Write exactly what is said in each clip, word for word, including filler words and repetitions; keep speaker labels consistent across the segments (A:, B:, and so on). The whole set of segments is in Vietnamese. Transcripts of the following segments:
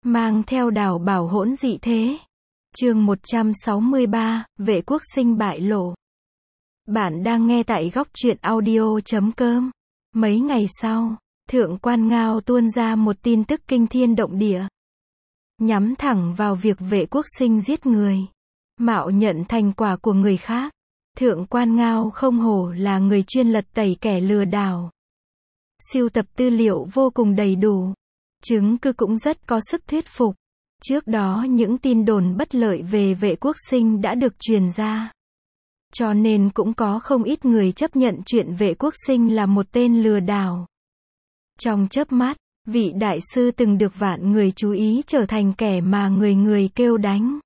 A: mang theo đào bảo hỗn dị thế. Chương một trăm sáu mươi ba, Vệ Quốc Sinh bại lộ. Bạn đang nghe tại góc truyện audio chấm com. Mấy ngày sau, Thượng Quan Ngao tuôn ra một tin tức kinh thiên động địa. Nhắm thẳng vào việc Vệ Quốc Sinh giết người, mạo nhận thành quả của người khác. Thượng Quan Ngao không hổ là người chuyên lật tẩy kẻ lừa đảo. Sưu tập tư liệu vô cùng đầy đủ, chứng cứ cũng rất có sức thuyết phục. Trước đó những tin đồn bất lợi về Vệ Quốc Sinh đã được truyền ra, cho nên cũng có không ít người chấp nhận chuyện Vệ Quốc Sinh là một tên lừa đảo. Trong chớp mắt, vị đại sư từng được vạn người chú ý trở thành kẻ mà người người kêu đánh.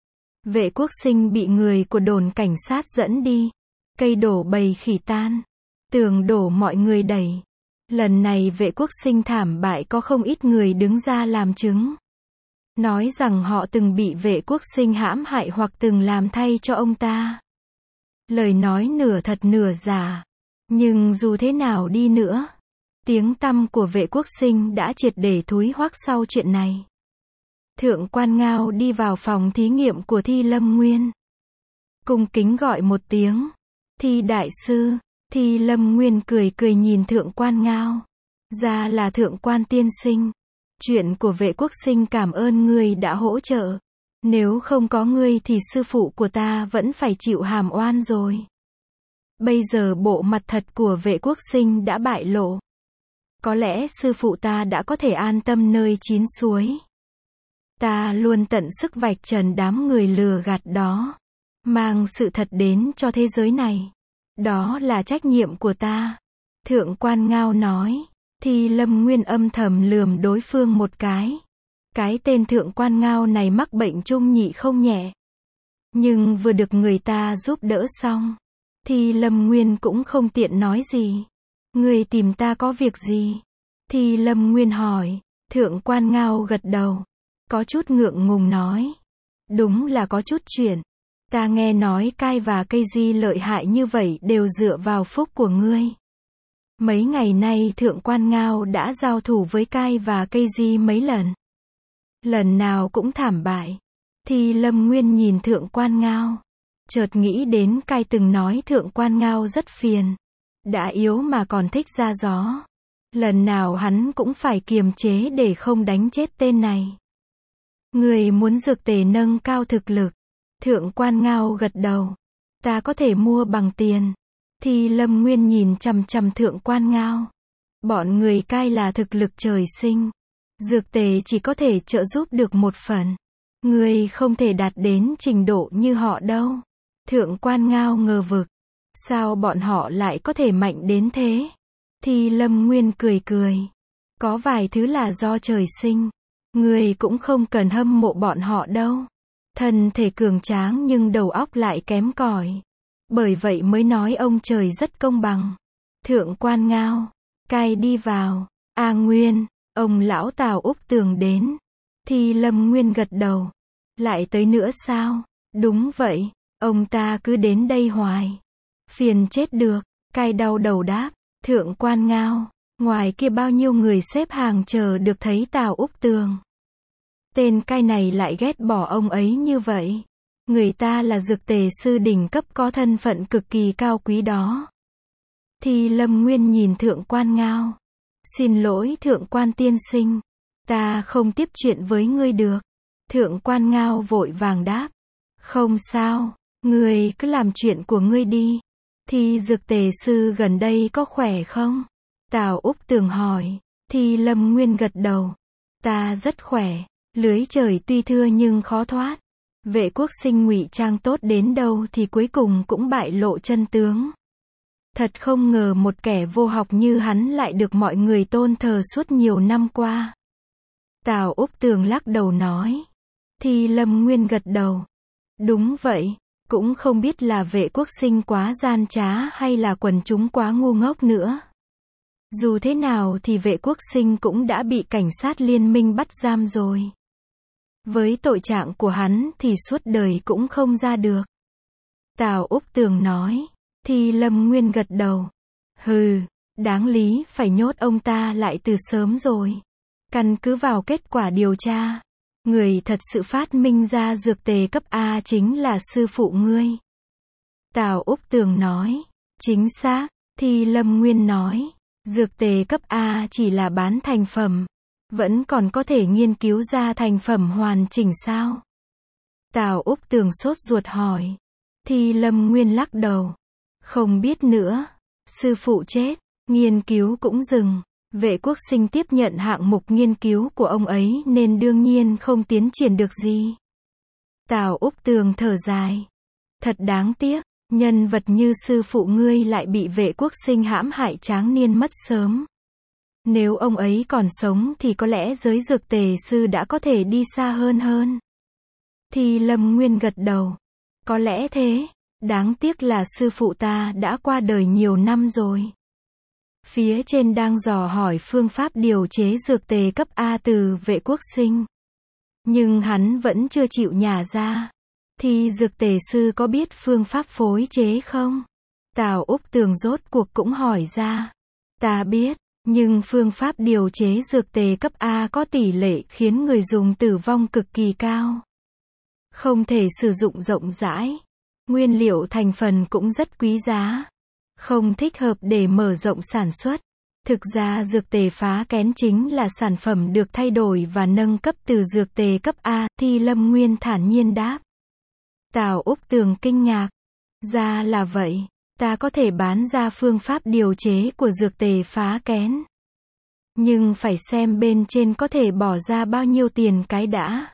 A: Vệ Quốc Sinh bị người của đồn cảnh sát dẫn đi, cây đổ bầy khỉ tan, tường đổ mọi người đẩy. Lần này Vệ Quốc Sinh thảm bại, có không ít người đứng ra làm chứng, nói rằng họ từng bị Vệ Quốc Sinh hãm hại hoặc từng làm thay cho ông ta. Lời nói nửa thật nửa giả, nhưng dù thế nào đi nữa, tiếng tăm của Vệ Quốc Sinh đã triệt để thúi hoắc sau chuyện này. Thượng Quan Ngao đi vào phòng thí nghiệm của Thi Lâm Nguyên, cung kính gọi một tiếng, Thi đại sư. Thi Lâm Nguyên cười cười nhìn Thượng Quan Ngao, ra là Thượng Quan tiên sinh. Chuyện của Vệ Quốc Sinh cảm ơn ngươi đã hỗ trợ. Nếu không có ngươi thì sư phụ của ta vẫn phải chịu hàm oan rồi. Bây giờ bộ mặt thật của Vệ Quốc Sinh đã bại lộ. Có lẽ sư phụ ta đã có thể an tâm nơi chín suối. Ta luôn tận sức vạch trần đám người lừa gạt đó, mang sự thật đến cho thế giới này. Đó là trách nhiệm của ta. Thượng Quan Ngao nói. Thi Lâm Nguyên âm thầm lườm đối phương một cái. Cái tên Thượng Quan Ngao này mắc bệnh trung nhị không nhẹ, nhưng vừa được người ta giúp đỡ xong, Thi Lâm Nguyên cũng không tiện nói gì. Người tìm ta có việc gì? Thi Lâm Nguyên hỏi. Thượng Quan Ngao gật đầu, có chút ngượng ngùng nói. Đúng là có chút chuyện. Ta nghe nói Cai và Cây Di lợi hại như vậy đều dựa vào phúc của ngươi. Mấy ngày nay Thượng Quan Ngao đã giao thủ với Cai và Cây Di mấy lần, lần nào cũng thảm bại. Thi Lâm Nguyên nhìn Thượng Quan Ngao, chợt nghĩ đến Cai từng nói Thượng Quan Ngao rất phiền, đã yếu mà còn thích ra gió. Lần nào hắn cũng phải kiềm chế để không đánh chết tên này. Người muốn dược tề nâng cao thực lực? Thượng Quan Ngao gật đầu. Ta có thể mua bằng tiền. Thi Lâm Nguyên nhìn chằm chằm Thượng Quan Ngao. Bọn người Cai là thực lực trời sinh, dược tề chỉ có thể trợ giúp được một phần. Người không thể đạt đến trình độ như họ đâu. Thượng Quan Ngao ngờ vực. Sao bọn họ lại có thể mạnh đến thế? Thi Lâm Nguyên cười cười. Có vài thứ là do trời sinh. Người cũng không cần hâm mộ bọn họ đâu. Thân thể cường tráng nhưng đầu óc lại kém cỏi. Bởi vậy mới nói ông trời rất công bằng. Thượng Quan Ngao. Cai đi vào. A Nguyên, ông lão Tào Úc Tường đến. Thi Lâm Nguyên gật đầu. Lại tới nữa sao? Đúng vậy, ông ta cứ đến đây hoài. Phiền chết được. Cai đau đầu đáp. Thượng Quan Ngao, ngoài kia bao nhiêu người xếp hàng chờ được thấy Tào Úc Tường. Tên Cai này lại ghét bỏ ông ấy như vậy. Người ta là dược tề sư đỉnh cấp có thân phận cực kỳ cao quý đó. Thi Lâm Nguyên nhìn Thượng Quan Ngao. Xin lỗi Thượng Quan tiên sinh, ta không tiếp chuyện với ngươi được. Thượng Quan Ngao vội vàng đáp. Không sao, ngươi cứ làm chuyện của ngươi đi. Thi dược tề sư gần đây có khỏe không? Tào Úc Tường hỏi. Thi Lâm Nguyên gật đầu. Ta rất khỏe. Lưới trời tuy thưa nhưng khó thoát. Vệ Quốc Sinh ngụy trang tốt đến đâu thì cuối cùng cũng bại lộ chân tướng. Thật không ngờ một kẻ vô học như hắn lại được mọi người tôn thờ suốt nhiều năm qua. Tào Úc Tường lắc đầu nói. Thi Lâm Nguyên gật đầu. Đúng vậy, cũng không biết là Vệ Quốc Sinh quá gian trá hay là quần chúng quá ngu ngốc nữa. Dù thế nào thì Vệ Quốc Sinh cũng đã bị cảnh sát liên minh bắt giam rồi. Với tội trạng của hắn thì suốt đời cũng không ra được. Tào Úc Tường nói. Thi Lâm Nguyên gật đầu. Hừ, đáng lý phải nhốt ông ta lại từ sớm rồi. Căn cứ vào kết quả điều tra, Người thật sự phát minh ra dược tề cấp A chính là sư phụ ngươi. Tào Úc Tường nói. Chính xác, Thi Lâm Nguyên nói. Dược tề cấp A chỉ là bán thành phẩm. Vẫn còn có thể nghiên cứu ra thành phẩm hoàn chỉnh sao? Tào Úc Tường sốt ruột hỏi. Thi Lâm Nguyên lắc đầu. Không biết nữa. Sư phụ chết, nghiên cứu cũng dừng. Vệ Quốc Sinh tiếp nhận hạng mục nghiên cứu của ông ấy nên đương nhiên không tiến triển được gì. Tào Úc Tường thở dài. Thật đáng tiếc, nhân vật như sư phụ ngươi lại bị Vệ Quốc Sinh hãm hại tráng niên mất sớm. Nếu ông ấy còn sống thì có lẽ giới dược tề sư đã có thể đi xa hơn hơn. Thì Lâm Nguyên gật đầu. Có lẽ thế, đáng tiếc là sư phụ ta đã qua đời nhiều năm rồi. Phía trên đang dò hỏi phương pháp điều chế dược tề cấp A từ Vệ Quốc Sinh. Nhưng hắn vẫn chưa chịu nhả ra. Thì dược tề sư có biết phương pháp phối chế không? Tào Úc Tường rốt cuộc cũng hỏi ra. Ta biết, nhưng phương pháp điều chế dược tề cấp A có tỷ lệ khiến người dùng tử vong cực kỳ cao. Không thể sử dụng rộng rãi. Nguyên liệu thành phần cũng rất quý giá. Không thích hợp để mở rộng sản xuất. Thực ra dược tề phá kén chính là sản phẩm được thay đổi và nâng cấp từ dược tề cấp A, Thi Lâm Nguyên thản nhiên đáp. Tào Úc Tường kinh ngạc. Ra là vậy, ta có thể bán ra phương pháp điều chế của dược tề phá kén. Nhưng phải xem bên trên có thể bỏ ra bao nhiêu tiền cái đã.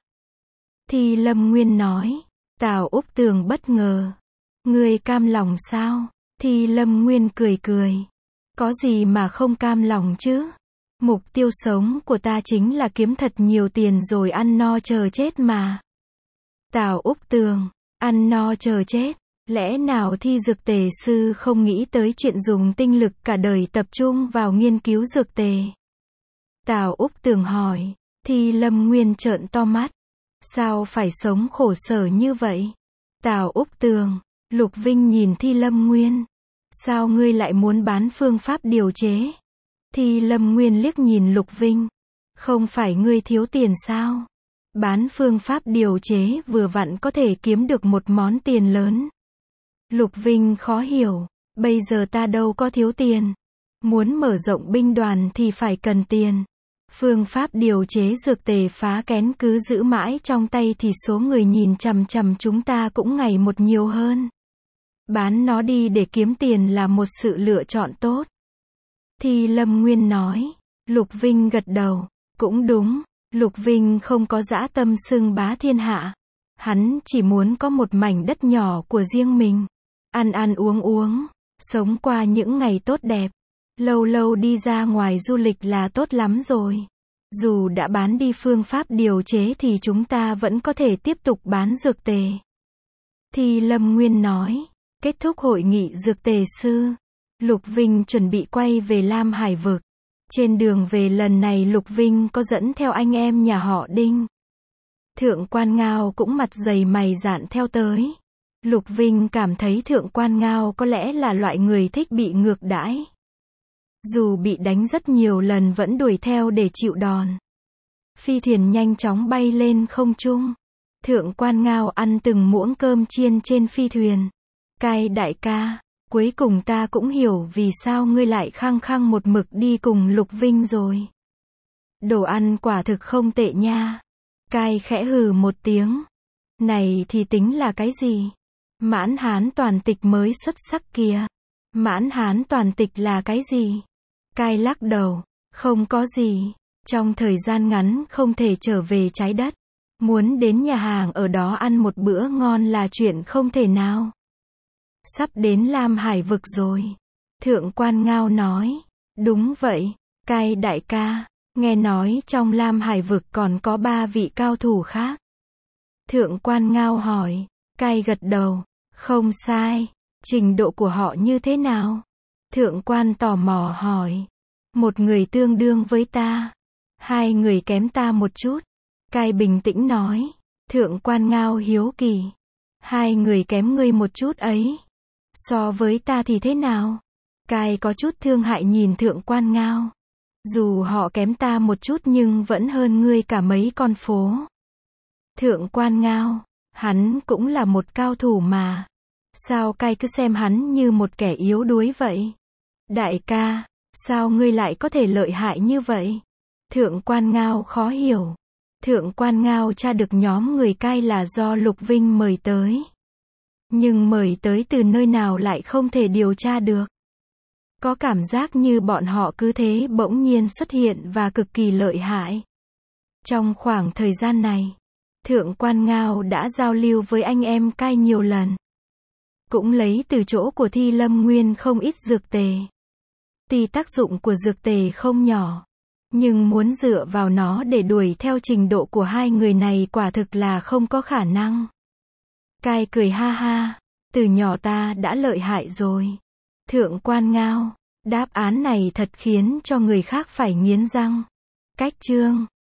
A: Thi Lâm Nguyên nói. Tào Úc Tường bất ngờ. Ngươi cam lòng sao? Thi Lâm Nguyên cười cười. Có gì mà không cam lòng chứ? Mục tiêu sống của ta chính là kiếm thật nhiều tiền rồi ăn no chờ chết mà. Tào Úc Tường. Ăn no chờ chết. Lẽ nào Thi dược tề sư không nghĩ tới chuyện dùng tinh lực cả đời tập trung vào nghiên cứu dược tề? Tào Úc Tường hỏi. Thi Lâm Nguyên trợn to mắt. Sao phải sống khổ sở như vậy? Tào Úc Tường. Lục Vinh nhìn Thi Lâm Nguyên. Sao ngươi lại muốn bán phương pháp điều chế? Thi Lâm Nguyên liếc nhìn Lục Vinh. Không phải ngươi thiếu tiền sao? Bán phương pháp điều chế vừa vặn có thể kiếm được một món tiền lớn. Lục Vinh khó hiểu. Bây giờ ta đâu có thiếu tiền. Muốn mở rộng binh đoàn thì phải cần tiền. Phương pháp điều chế dược tề phá kén cứ giữ mãi trong tay thì số người nhìn chằm chằm chúng ta cũng ngày một nhiều hơn. Bán nó đi để kiếm tiền là một sự lựa chọn tốt. Thi Lâm Nguyên nói. Lục Vinh gật đầu. Cũng đúng, Lục Vinh không có dã tâm xưng bá thiên hạ. Hắn chỉ muốn có một mảnh đất nhỏ của riêng mình. Ăn ăn uống uống, sống qua những ngày tốt đẹp. Lâu lâu đi ra ngoài du lịch là tốt lắm rồi. Dù đã bán đi phương pháp điều chế thì chúng ta vẫn có thể tiếp tục bán dược tề. Thi Lâm Nguyên nói. Kết thúc hội nghị dược tề sư, Lục Vinh chuẩn bị quay về Lam Hải vực. Trên đường về lần này Lục Vinh có dẫn theo anh em nhà họ Đinh. Thượng Quan Ngao cũng mặt dày mày dạn theo tới. Lục Vinh cảm thấy Thượng Quan Ngao có lẽ là loại người thích bị ngược đãi. Dù bị đánh rất nhiều lần vẫn đuổi theo để chịu đòn. Phi thuyền nhanh chóng bay lên không trung. Thượng Quan Ngao ăn từng muỗng cơm chiên trên phi thuyền. Cai đại ca, cuối cùng ta cũng hiểu vì sao ngươi lại khăng khăng một mực đi cùng Lục Vinh rồi. Đồ ăn quả thực không tệ nha. Cai khẽ hừ một tiếng. Này thì tính là cái gì? Mãn Hán toàn tịch mới xuất sắc kìa. Mãn Hán toàn tịch là cái gì? Cai lắc đầu. Không có gì. Trong thời gian ngắn không thể trở về trái đất. Muốn đến nhà hàng ở đó ăn một bữa ngon là chuyện không thể nào. Sắp đến Lam Hải vực rồi. Thượng Quan Ngao nói. Đúng vậy. Cai đại ca, nghe nói trong Lam Hải vực còn có ba vị cao thủ khác. Thượng Quan Ngao hỏi. Cai gật đầu. Không sai. Trình độ của họ như thế nào? Thượng Quan tò mò hỏi. Một người tương đương với ta. Hai người kém ta một chút. Cai bình tĩnh nói. Thượng Quan Ngao hiếu kỳ. Hai người kém ngươi một chút ấy. So với ta thì thế nào? Cai có chút thương hại nhìn Thượng Quan Ngao. Dù họ kém ta một chút nhưng vẫn hơn ngươi cả mấy con phố. Thượng quan Ngao, hắn cũng là một cao thủ mà. Sao cai cứ xem hắn như một kẻ yếu đuối vậy? Đại ca, sao ngươi lại có thể lợi hại như vậy? Thượng quan Ngao khó hiểu. Thượng quan Ngao tra được nhóm người cai là do Lục Vinh mời tới. Nhưng mời tới từ nơi nào lại không thể điều tra được. Có cảm giác như bọn họ cứ thế bỗng nhiên xuất hiện và cực kỳ lợi hại. Trong khoảng thời gian này, Thượng quan Ngao đã giao lưu với anh em cai nhiều lần. Cũng lấy từ chỗ của Thi Lâm Nguyên không ít dược tề. Tuy tác dụng của dược tề không nhỏ, nhưng muốn dựa vào nó để đuổi theo trình độ của hai người này quả thực là không có khả năng. Cai cười ha ha, từ nhỏ ta đã lợi hại rồi. Thượng quan Ngao, đáp án này thật khiến cho người khác phải nghiến răng. Cách chương